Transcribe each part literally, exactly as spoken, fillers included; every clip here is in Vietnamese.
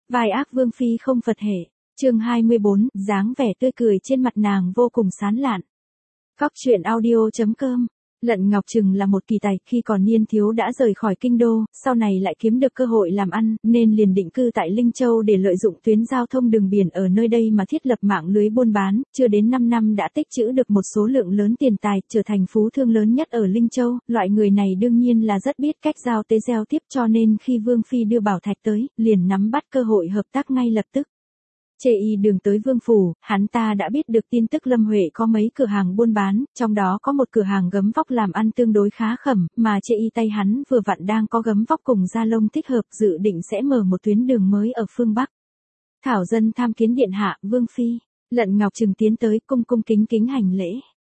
Vai ác vương phi không Phật hệ. Chương hai mươi bốn, dáng vẻ tươi cười trên mặt nàng vô cùng sán lạn. Cóc truyện audio chấm com. Lận Ngọc Trừng là một kỳ tài, khi còn niên thiếu đã rời khỏi kinh đô, sau này lại kiếm được cơ hội làm ăn, nên liền định cư tại Linh Châu để lợi dụng tuyến giao thông đường biển ở nơi đây mà thiết lập mạng lưới buôn bán, chưa đến năm năm đã tích trữ được một số lượng lớn tiền tài, trở thành phú thương lớn nhất ở Linh Châu. Loại người này đương nhiên là rất biết cách giao tế gieo tiếp, cho nên khi Vương Phi đưa Bảo Thạch tới, liền nắm bắt cơ hội hợp tác ngay lập tức. Chê y đường tới Vương phủ, hắn ta đã biết được tin tức Lâm Huệ có mấy cửa hàng buôn bán, trong đó có một cửa hàng gấm vóc làm ăn tương đối khá khẩm, mà chê y tay hắn vừa vặn đang có gấm vóc cùng da lông thích hợp, dự định sẽ mở một tuyến đường mới ở phương Bắc. Thảo dân tham kiến điện hạ, Vương Phi. Lận Ngọc Trừng tiến tới cung cung kính kính hành lễ.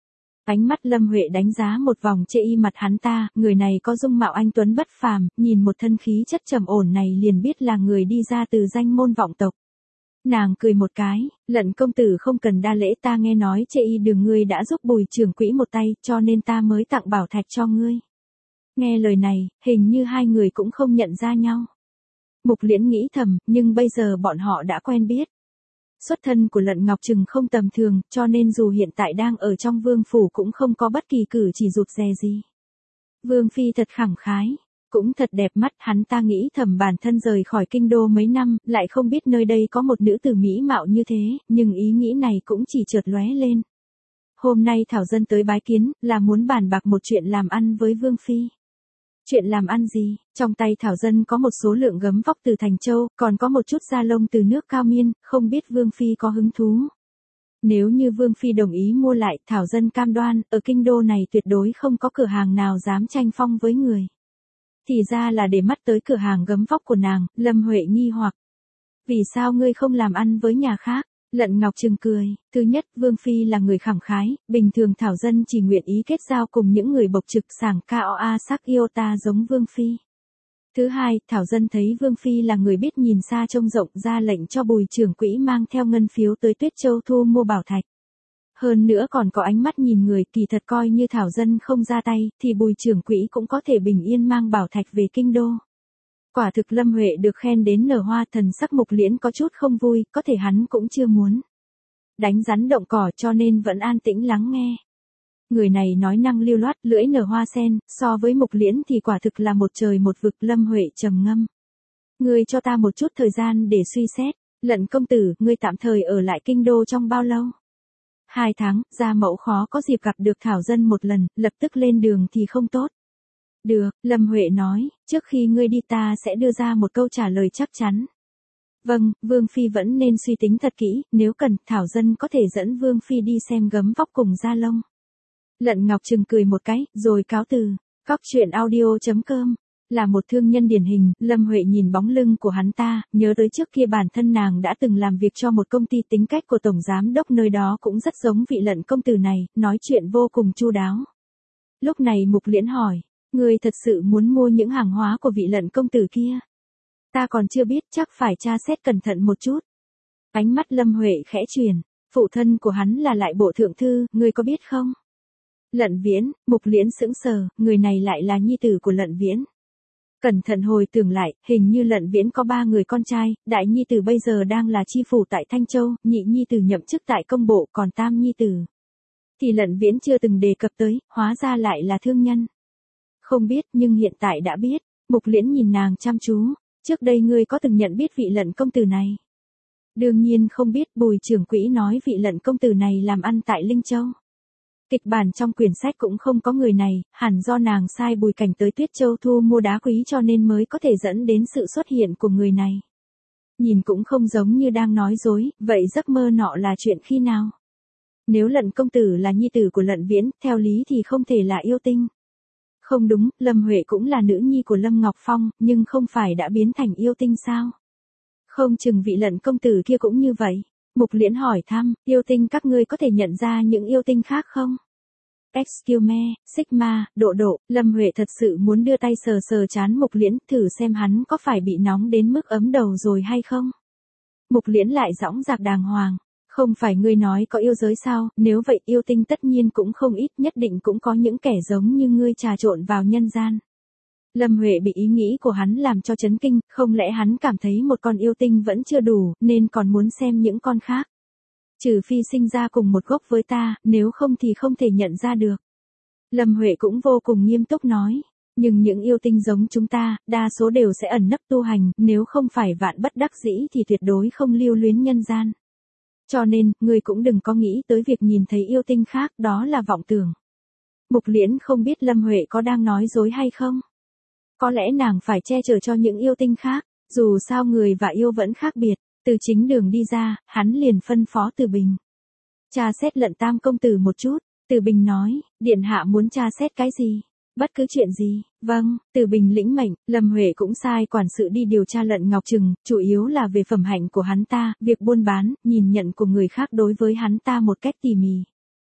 Ánh mắt Lâm Huệ đánh giá một vòng chê y mặt hắn ta, người này có dung mạo anh tuấn bất phàm, nhìn một thân khí chất trầm ổn này liền biết là người đi ra từ danh môn vọng tộc. Nàng cười một cái, Lận công tử không cần đa lễ, ta nghe nói chê y đường ngươi đã giúp Bùi trưởng quỹ một tay, cho nên ta mới tặng Bảo Thạch cho ngươi. Nghe lời này, hình như hai người cũng không nhận ra nhau. Mục Liễn nghĩ thầm, nhưng bây giờ bọn họ đã quen biết. Xuất thân của Lận Ngọc Trừng không tầm thường, cho nên dù hiện tại đang ở trong vương phủ cũng không có bất kỳ cử chỉ rụt rè gì. Vương Phi thật khẳng khái. Cũng thật đẹp mắt, hắn ta nghĩ thầm bản thân rời khỏi kinh đô mấy năm, lại không biết nơi đây có một nữ tử mỹ mạo như thế, nhưng ý nghĩ này cũng chỉ chợt lóe lên. Hôm nay Thảo dân tới bái kiến, là muốn bàn bạc một chuyện làm ăn với Vương Phi. Chuyện làm ăn gì? Trong tay Thảo dân có một số lượng gấm vóc từ Thành Châu, còn có một chút da lông từ nước Cao Miên, không biết Vương Phi có hứng thú. Nếu như Vương Phi đồng ý mua lại, Thảo dân cam đoan, ở kinh đô này tuyệt đối không có cửa hàng nào dám tranh phong với người. Thì ra là để mắt tới cửa hàng gấm vóc của nàng, Lâm Huệ nghi hoặc. Vì sao ngươi không làm ăn với nhà khác? Lận Ngọc Trừng cười, thứ nhất, Vương Phi là người khẳng khái, bình thường Thảo dân chỉ nguyện ý kết giao cùng những người bộc trực sảng ca sắc yêu ta giống Vương Phi. Thứ hai, Thảo dân thấy Vương Phi là người biết nhìn xa trông rộng, ra lệnh cho Bùi trưởng quỹ mang theo ngân phiếu tới Tuyết Châu thu mua bảo thạch. Hơn nữa còn có ánh mắt nhìn người, kỳ thật coi như Thảo dân không ra tay, thì Bùi trưởng quỹ cũng có thể bình yên mang bảo thạch về kinh đô. Quả thực Lâm Huệ được khen đến nở hoa, thần sắc Mục Liễn có chút không vui, có thể hắn cũng chưa muốn đánh rắn động cỏ, cho nên vẫn an tĩnh lắng nghe. Người này nói năng lưu loát, lưỡi nở hoa sen, so với Mục Liễn thì quả thực là một trời một vực. Lâm Huệ trầm ngâm. Ngươi cho ta một chút thời gian để suy xét. Lận công tử, ngươi tạm thời ở lại kinh đô trong bao lâu? Hai tháng, gia mẫu khó có dịp gặp được Thảo dân một lần, lập tức lên đường thì không tốt. Được, Lâm Huệ nói, trước khi ngươi đi ta sẽ đưa ra một câu trả lời chắc chắn. Vâng, Vương Phi vẫn nên suy tính thật kỹ, nếu cần, Thảo dân có thể dẫn Vương Phi đi xem gấm vóc cùng da lông. Lận Ngọc Trừng cười một cái, rồi cáo từ. Cóc truyện audio chấm com. Là một thương nhân điển hình, Lâm Huệ nhìn bóng lưng của hắn ta, nhớ tới trước kia bản thân nàng đã từng làm việc cho một công ty, tính cách của tổng giám đốc nơi đó cũng rất giống vị Lận công tử này, nói chuyện vô cùng chu đáo. Lúc này Mục Liễn hỏi, ngươi thật sự muốn mua những hàng hóa của vị Lận công tử kia? Ta còn chưa biết, chắc phải tra xét cẩn thận một chút. Ánh mắt Lâm Huệ khẽ chuyển, phụ thân của hắn là Lại Bộ thượng thư, ngươi có biết không? Lận Viễn. Mục Liễn sững sờ, người này lại là nhi tử của Lận Viễn. Cẩn thận hồi tưởng lại, hình như Lận Viễn có ba người con trai, đại nhi tử bây giờ đang là chi phủ tại Thanh Châu, nhị nhi tử nhậm chức tại công bộ, còn tam nhi tử thì Lận Viễn chưa từng đề cập tới, hóa ra lại là thương nhân. Không biết, nhưng hiện tại đã biết. Mục Liễn nhìn nàng chăm chú, trước đây ngươi có từng nhận biết vị Lận công tử này? Đương nhiên không biết, Bùi trưởng quỹ nói vị Lận công tử này làm ăn tại Linh Châu. Kịch bản trong quyển sách cũng không có người này, hẳn do nàng sai Bùi Cảnh tới Tuyết Châu thu mua đá quý cho nên mới có thể dẫn đến sự xuất hiện của người này. Nhìn cũng không giống như đang nói dối, vậy giấc mơ nọ là chuyện khi nào? Nếu Lận công tử là nhi tử của Lận Viễn, theo lý thì không thể là yêu tinh. Không đúng, Lâm Huệ cũng là nữ nhi của Lâm Ngọc Phong, nhưng không phải đã biến thành yêu tinh sao? Không chừng vị Lận công tử kia cũng như vậy. Mục Liễn hỏi thăm, yêu tinh các ngươi có thể nhận ra những yêu tinh khác không? Excuse me, Sigma, Độ Độ. Lâm Huệ thật sự muốn đưa tay sờ sờ trán Mục Liễn, thử xem hắn có phải bị nóng đến mức ấm đầu rồi hay không. Mục Liễn lại dõng dạc đàng hoàng. Không phải ngươi nói có yêu giới sao, nếu vậy yêu tinh tất nhiên cũng không ít, nhất định cũng có những kẻ giống như ngươi trà trộn vào nhân gian. Lâm Huệ bị ý nghĩ của hắn làm cho chấn kinh, không lẽ hắn cảm thấy một con yêu tinh vẫn chưa đủ, nên còn muốn xem những con khác. Trừ phi sinh ra cùng một gốc với ta, nếu không thì không thể nhận ra được. Lâm Huệ cũng vô cùng nghiêm túc nói. Nhưng những yêu tinh giống chúng ta, đa số đều sẽ ẩn nấp tu hành, nếu không phải vạn bất đắc dĩ thì tuyệt đối không lưu luyến nhân gian. Cho nên, ngươi cũng đừng có nghĩ tới việc nhìn thấy yêu tinh khác, đó là vọng tưởng. Mục Liễn không biết Lâm Huệ có đang nói dối hay không. Có lẽ nàng phải che chở cho những yêu tinh khác, dù sao người và yêu vẫn khác biệt. Từ chính đường đi ra, hắn liền phân phó Từ Bình. Tra xét Lận Tam công tử một chút. Từ Bình nói, điện hạ muốn tra xét cái gì? Bất cứ chuyện gì. Vâng, Từ Bình lĩnh mệnh. Lâm Huệ cũng sai quản sự đi điều tra Lận Ngọc Trừng, chủ yếu là về phẩm hạnh của hắn ta, việc buôn bán, nhìn nhận của người khác đối với hắn ta một cách tỉ mỉ.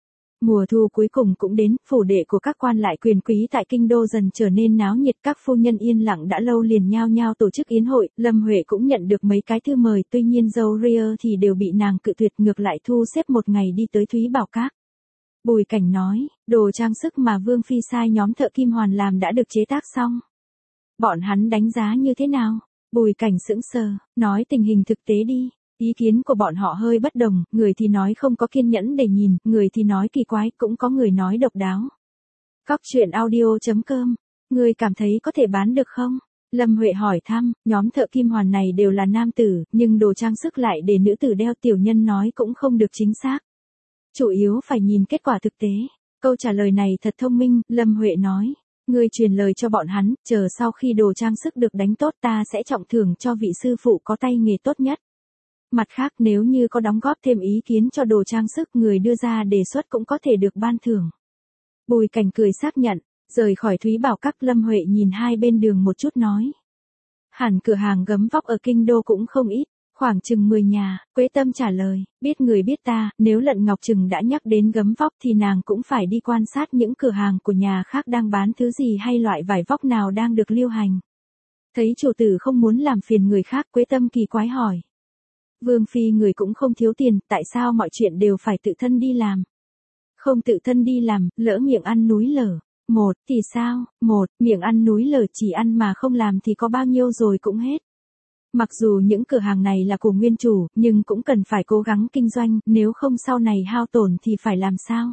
Mùa thu cuối cùng cũng đến, phủ đệ của các quan lại quyền quý tại kinh đô dần trở nên náo nhiệt, các phu nhân yên lặng đã lâu liền nhao nhao tổ chức yến hội, Lâm Huệ cũng nhận được mấy cái thư mời, tuy nhiên dâu ria thì đều bị nàng cự tuyệt, ngược lại thu xếp một ngày đi tới Thúy Bảo Các. Bùi Cảnh nói, đồ trang sức mà Vương Phi sai nhóm thợ kim hoàn làm đã được chế tác xong. Bọn hắn đánh giá như thế nào? Bùi Cảnh sững sờ, nói tình hình thực tế đi. Ý kiến của bọn họ hơi bất đồng, người thì nói không có kiên nhẫn để nhìn, người thì nói kỳ quái, cũng có người nói độc đáo. Cóc truyện audio chấm com, người cảm thấy có thể bán được không? Lâm Huệ hỏi thăm, nhóm thợ kim hoàn này đều là nam tử, nhưng đồ trang sức lại để nữ tử đeo, tiểu nhân nói cũng không được chính xác. Chủ yếu phải nhìn kết quả thực tế. Câu trả lời này thật thông minh, Lâm Huệ nói. Ngươi truyền lời cho bọn hắn, chờ sau khi đồ trang sức được đánh tốt ta sẽ trọng thưởng cho vị sư phụ có tay nghề tốt nhất. Mặt khác nếu như có đóng góp thêm ý kiến cho đồ trang sức người đưa ra đề xuất cũng có thể được ban thưởng. Bùi Cảnh cười xác nhận, rời khỏi Thúy Bảo Các, Lâm Huệ nhìn hai bên đường một chút nói. Hẳn cửa hàng gấm vóc ở kinh đô cũng không ít, khoảng chừng mười nhà, Quế Tâm trả lời, biết người biết ta, nếu Lận Ngọc Trừng đã nhắc đến gấm vóc thì nàng cũng phải đi quan sát những cửa hàng của nhà khác đang bán thứ gì hay loại vải vóc nào đang được lưu hành. Thấy chủ tử không muốn làm phiền người khác, Quế Tâm kỳ quái hỏi. Vương Phi người cũng không thiếu tiền, tại sao mọi chuyện đều phải tự thân đi làm? Không tự thân đi làm, lỡ miệng ăn núi lở. Một, thì sao? Một, miệng ăn núi lở chỉ ăn mà không làm thì có bao nhiêu rồi cũng hết. Mặc dù những cửa hàng này là của nguyên chủ, nhưng cũng cần phải cố gắng kinh doanh, nếu không sau này hao tổn thì phải làm sao?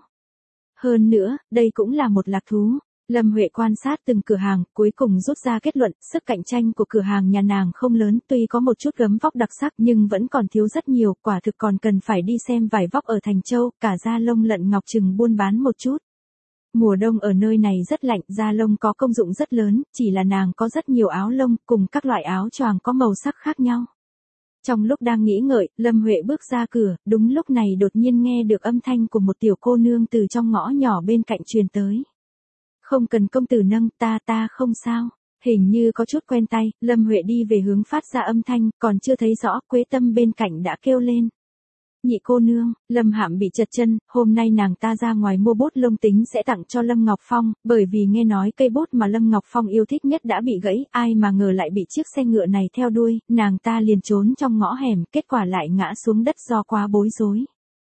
Hơn nữa, đây cũng là một lạc thú. Lâm Huệ quan sát từng cửa hàng, cuối cùng rút ra kết luận, sức cạnh tranh của cửa hàng nhà nàng không lớn, tuy có một chút gấm vóc đặc sắc nhưng vẫn còn thiếu rất nhiều, quả thực còn cần phải đi xem vải vóc ở Thành Châu, cả da lông Lận Ngọc Trừng buôn bán một chút. Mùa đông ở nơi này rất lạnh, da lông có công dụng rất lớn, chỉ là nàng có rất nhiều áo lông, cùng các loại áo choàng có màu sắc khác nhau. Trong lúc đang nghĩ ngợi, Lâm Huệ bước ra cửa, đúng lúc này đột nhiên nghe được âm thanh của một tiểu cô nương từ trong ngõ nhỏ bên cạnh truyền tới. Không cần công tử nâng, ta ta không sao. Hình như có chút quen tay, Lâm Huệ đi về hướng phát ra âm thanh, còn chưa thấy rõ, Quế Tâm bên cạnh đã kêu lên. Nhị cô nương, Lâm Hạm bị trật chân, hôm nay nàng ta ra ngoài mua bút lông tính sẽ tặng cho Lâm Ngọc Phong, bởi vì nghe nói cây bút mà Lâm Ngọc Phong yêu thích nhất đã bị gãy, ai mà ngờ lại bị chiếc xe ngựa này theo đuôi, nàng ta liền trốn trong ngõ hẻm, kết quả lại ngã xuống đất do quá bối rối.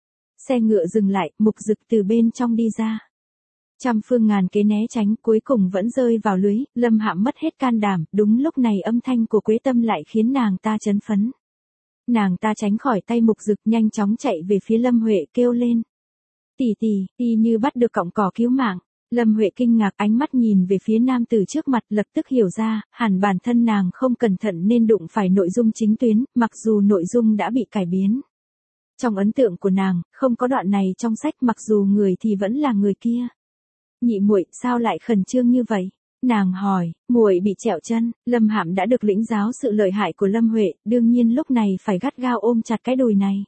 Xe ngựa dừng lại, Mục Dực từ bên trong đi ra. Trăm phương ngàn kế né tránh, cuối cùng vẫn rơi vào lưới, Lâm Hạm mất hết can đảm, đúng lúc này âm thanh của Quế Tâm lại khiến nàng ta chấn phấn. Nàng ta tránh khỏi tay Mục Dực, nhanh chóng chạy về phía Lâm Huệ kêu lên. Tỷ tỷ, y như bắt được cọng cỏ cứu mạng. Lâm Huệ kinh ngạc, ánh mắt nhìn về phía nam tử trước mặt, lập tức hiểu ra, hẳn bản thân nàng không cẩn thận nên đụng phải nội dung chính tuyến, mặc dù nội dung đã bị cải biến. Trong ấn tượng của nàng, không có đoạn này trong sách, mặc dù người thì vẫn là người kia. Nhị muội, sao lại khẩn trương như vậy? Nàng hỏi, muội bị trẹo chân. Lâm Hạm đã được lĩnh giáo sự lợi hại của Lâm Huệ, đương nhiên lúc này phải gắt gao ôm chặt cái đùi này.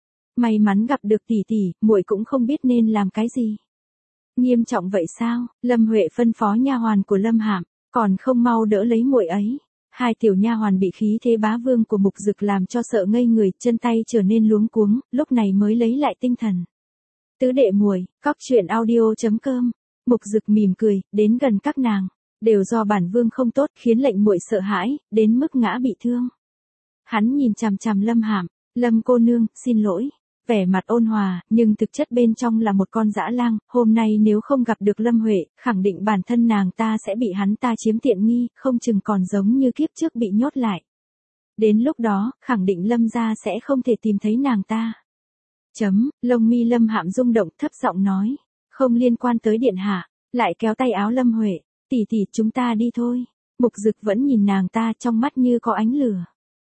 May mắn gặp được tỷ tỷ, muội cũng không biết nên làm cái gì. Nghiêm trọng vậy sao? Lâm Huệ phân phó nha hoàn của Lâm Hạm, còn không mau đỡ lấy muội ấy. Hai tiểu nha hoàn bị khí thế bá vương của Mục Dực làm cho sợ ngây người, chân tay trở nên luống cuống, lúc này mới lấy lại tinh thần. Tứ đệ muội, cóc truyện audio chấm com. Mục Dực mỉm cười, đến gần các nàng, đều do bản vương không tốt, khiến lệnh muội sợ hãi, đến mức ngã bị thương. Hắn nhìn chằm chằm Lâm Hạm, Lâm cô nương, xin lỗi. vẻ mặt ôn hòa, nhưng thực chất bên trong là một con dã lang, hôm nay nếu không gặp được Lâm Huệ, khẳng định bản thân nàng ta sẽ bị hắn ta chiếm tiện nghi, không chừng còn giống như kiếp trước bị nhốt lại. Đến lúc đó, khẳng định Lâm gia sẽ không thể tìm thấy nàng ta. Chấm, lông mi Lâm Hạm rung động thấp giọng nói, không liên quan tới điện hạ, lại kéo tay áo Lâm Huệ, tỷ tỷ chúng ta đi thôi. Mục Dực vẫn nhìn nàng ta trong mắt như có ánh lửa.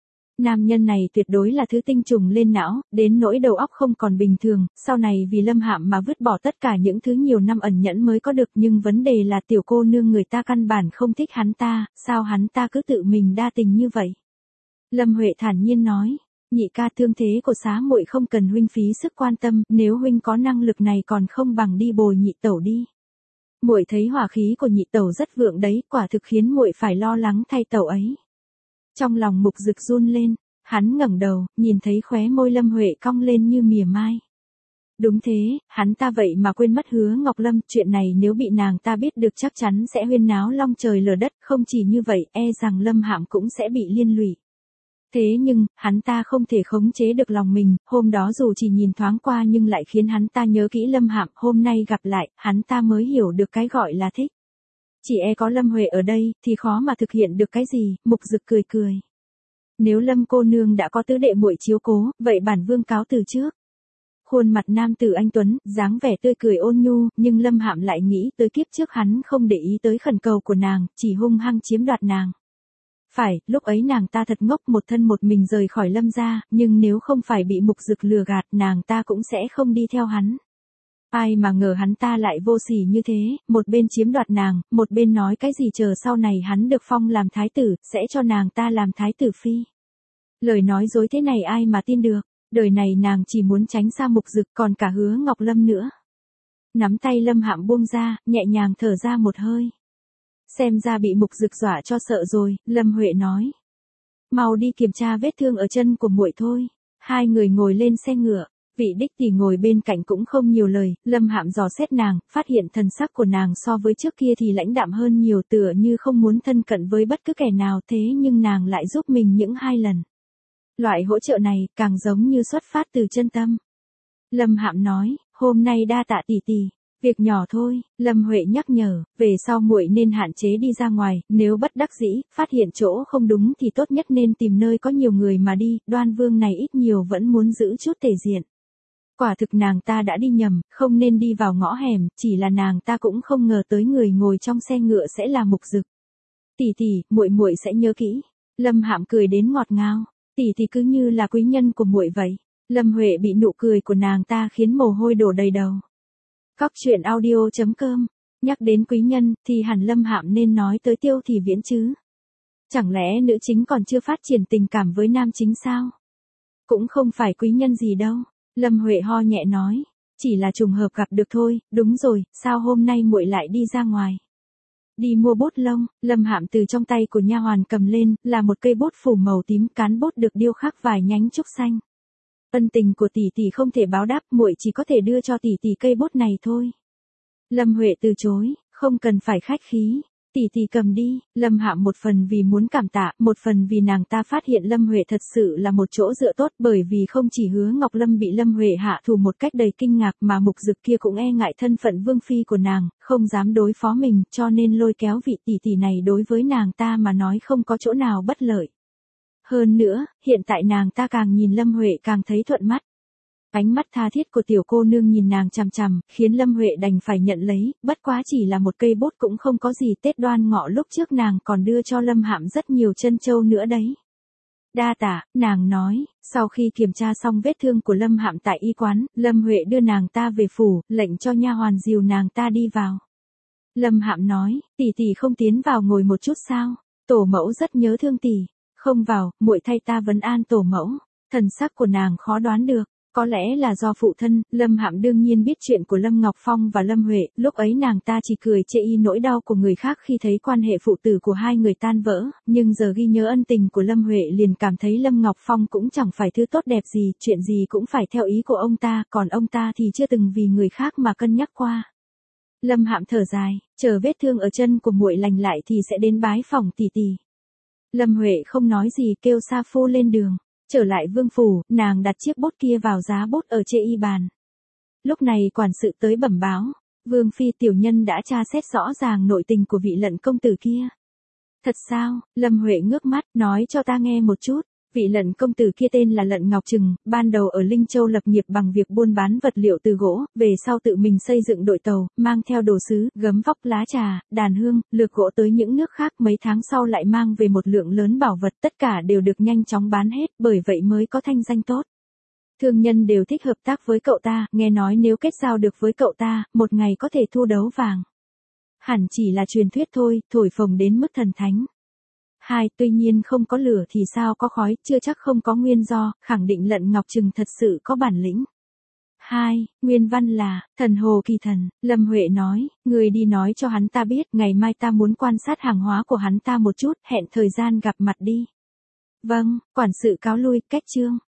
Nam nhân này tuyệt đối là thứ tinh trùng lên não, đến nỗi đầu óc không còn bình thường, sau này vì Lâm Hạm mà vứt bỏ tất cả những thứ nhiều năm ẩn nhẫn mới có được, nhưng vấn đề là tiểu cô nương người ta căn bản không thích hắn ta, sao hắn ta cứ tự mình đa tình như vậy. Lâm Huệ thản nhiên nói, nhị ca thương thế của xá muội không cần huynh phí sức quan tâm, nếu huynh có năng lực này còn không bằng đi bồi nhị tẩu đi. Muội thấy hỏa khí của nhị tẩu rất vượng đấy, quả thực khiến muội phải lo lắng thay tẩu ấy. Trong lòng Mục Dực run lên, hắn ngẩng đầu, nhìn thấy khóe môi Lâm Huệ cong lên như mỉa mai. Đúng thế, hắn ta vậy mà quên mất Hứa Ngọc Lâm, chuyện này nếu bị nàng ta biết được chắc chắn sẽ huyên náo long trời lở đất, không chỉ như vậy, e rằng Lâm Hạm cũng sẽ bị liên lụy. Thế nhưng, hắn ta không thể khống chế được lòng mình, hôm đó dù chỉ nhìn thoáng qua nhưng lại khiến hắn ta nhớ kỹ Lâm Hạm, hôm nay gặp lại, hắn ta mới hiểu được cái gọi là thích. Chỉ e có Lâm Huệ ở đây, thì khó mà thực hiện được cái gì, Mục Dực cười cười. Nếu Lâm cô nương đã có tứ đệ muội chiếu cố, vậy bản vương cáo từ trước. Khuôn mặt nam tử anh tuấn, dáng vẻ tươi cười ôn nhu, nhưng Lâm Hạm lại nghĩ tới kiếp trước hắn không để ý tới khẩn cầu của nàng, chỉ hung hăng chiếm đoạt nàng. Phải, lúc ấy nàng ta thật ngốc một thân một mình rời khỏi Lâm gia, nhưng nếu không phải bị Mục Dực lừa gạt, nàng ta cũng sẽ không đi theo hắn. Ai mà ngờ hắn ta lại vô sỉ như thế, một bên chiếm đoạt nàng, một bên nói cái gì chờ sau này hắn được phong làm thái tử, sẽ cho nàng ta làm thái tử phi. Lời nói dối thế này ai mà tin được, đời này nàng chỉ muốn tránh xa Mục Dực còn cả Hứa Ngọc Lâm nữa. Nắm tay Lâm Hạm buông ra, nhẹ nhàng thở ra một hơi. Xem ra bị Mục Dực dọa cho sợ rồi, Lâm Huệ nói. Mau đi kiểm tra vết thương ở chân của muội thôi. Hai người ngồi lên xe ngựa. Vị đích tỷ ngồi bên cạnh cũng không nhiều lời, Lâm Hạm dò xét nàng, phát hiện thần sắc của nàng so với trước kia thì lãnh đạm hơn nhiều, tựa như không muốn thân cận với bất cứ kẻ nào, thế nhưng nàng lại giúp mình những hai lần. Loại hỗ trợ này càng giống như xuất phát từ chân tâm. Lâm Hạm nói, hôm nay đa tạ tỷ tỷ. Việc nhỏ thôi, Lâm Huệ nhắc nhở, về sau muội nên hạn chế đi ra ngoài, nếu bất đắc dĩ, phát hiện chỗ không đúng thì tốt nhất nên tìm nơi có nhiều người mà đi, Đoan Vương này ít nhiều vẫn muốn giữ chút thể diện. Quả thực nàng ta đã đi nhầm, không nên đi vào ngõ hẻm, chỉ là nàng ta cũng không ngờ tới người ngồi trong xe ngựa sẽ là Mục Dực. Tỷ tỷ, muội muội sẽ nhớ kỹ. Lâm Hạm cười đến ngọt ngào, tỷ tỷ cứ như là quý nhân của muội vậy. Lâm Huệ bị nụ cười của nàng ta khiến mồ hôi đổ đầy đầu. Cóc truyện audio chấm com, nhắc đến quý nhân thì hẳn Lâm Hạm nên nói tới Tiêu Thị Viễn chứ. Chẳng lẽ nữ chính còn chưa phát triển tình cảm với nam chính sao? Cũng không phải quý nhân gì đâu. Lâm Huệ ho nhẹ nói, chỉ là trùng hợp gặp được thôi, đúng rồi, sao hôm nay muội lại đi ra ngoài? Đi mua bút lông, Lâm Hạm từ trong tay của nha hoàn cầm lên, là một cây bút phủ màu tím, cán bút được điêu khắc vài nhánh trúc xanh. Ân tình của tỷ tỷ không thể báo đáp, muội chỉ có thể đưa cho tỷ tỷ cây bút này thôi. Lâm Huệ từ chối, không cần phải khách khí. Tỷ tỷ cầm đi, Lâm Hạm một phần vì muốn cảm tạ, một phần vì nàng ta phát hiện Lâm Huệ thật sự là một chỗ dựa tốt, bởi vì không chỉ Hứa Ngọc Lâm bị Lâm Huệ hạ thủ một cách đầy kinh ngạc mà Mục Dực kia cũng e ngại thân phận vương phi của nàng, không dám đối phó mình, cho nên lôi kéo vị tỷ tỷ này đối với nàng ta mà nói không có chỗ nào bất lợi. Hơn nữa, hiện tại nàng ta càng nhìn Lâm Huệ càng thấy thuận mắt. Ánh mắt tha thiết của tiểu cô nương nhìn nàng chằm chằm, khiến Lâm Huệ đành phải nhận lấy, bất quá chỉ là một cây bút cũng không có gì, Tết Đoan Ngọ lúc trước nàng còn đưa cho Lâm Hạm rất nhiều trân châu nữa đấy. Đa tạ, nàng nói, sau khi kiểm tra xong vết thương của Lâm Hạm tại y quán, Lâm Huệ đưa nàng ta về phủ, lệnh cho nha hoàn dìu nàng ta đi vào. Lâm Hạm nói, tỷ tỷ không tiến vào ngồi một chút sao? Tổ mẫu rất nhớ thương tỷ. Không vào, muội thay ta vấn an tổ mẫu. Thần sắc của nàng khó đoán được. Có lẽ là do phụ thân, Lâm Hạm đương nhiên biết chuyện của Lâm Ngọc Phong và Lâm Huệ, lúc ấy nàng ta chỉ cười chê y nỗi đau của người khác khi thấy quan hệ phụ tử của hai người tan vỡ, nhưng giờ ghi nhớ ân tình của Lâm Huệ liền cảm thấy Lâm Ngọc Phong cũng chẳng phải thứ tốt đẹp gì, chuyện gì cũng phải theo ý của ông ta, còn ông ta thì chưa từng vì người khác mà cân nhắc qua. Lâm Hạm thở dài, chờ vết thương ở chân của muội lành lại thì sẽ đến bái phỏng tỷ tỷ. Lâm Huệ không nói gì, kêu Sa Phu lên đường. Trở lại vương phủ, nàng đặt chiếc bốt kia vào giá bốt ở chê y bàn. Lúc này quản sự tới bẩm báo, vương phi tiểu nhân đã tra xét rõ ràng nội tình của vị Lận công tử kia. Thật sao? Lâm Huệ ngước mắt, nói cho ta nghe một chút. Vị Lận công tử kia tên là Lận Ngọc Trừng, ban đầu ở Linh Châu lập nghiệp bằng việc buôn bán vật liệu từ gỗ, về sau tự mình xây dựng đội tàu, mang theo đồ sứ, gấm vóc, lá trà, đàn hương, lược gỗ tới những nước khác, mấy tháng sau lại mang về một lượng lớn bảo vật, tất cả đều được nhanh chóng bán hết, bởi vậy mới có thanh danh tốt. Thương nhân đều thích hợp tác với cậu ta, nghe nói nếu kết giao được với cậu ta, một ngày có thể thu đấu vàng. Hẳn chỉ là truyền thuyết thôi, thổi phồng đến mức thần thánh. Hai, tuy nhiên không có lửa thì sao có khói, chưa chắc không có nguyên do, khẳng định Lận Ngọc Trừng thật sự có bản lĩnh. Hai, nguyên văn là, thần hồ kỳ thần, Lâm Huệ nói, người đi nói cho hắn ta biết, ngày mai ta muốn quan sát hàng hóa của hắn ta một chút, hẹn thời gian gặp mặt đi. Vâng, quản sự cáo lui, cách chương.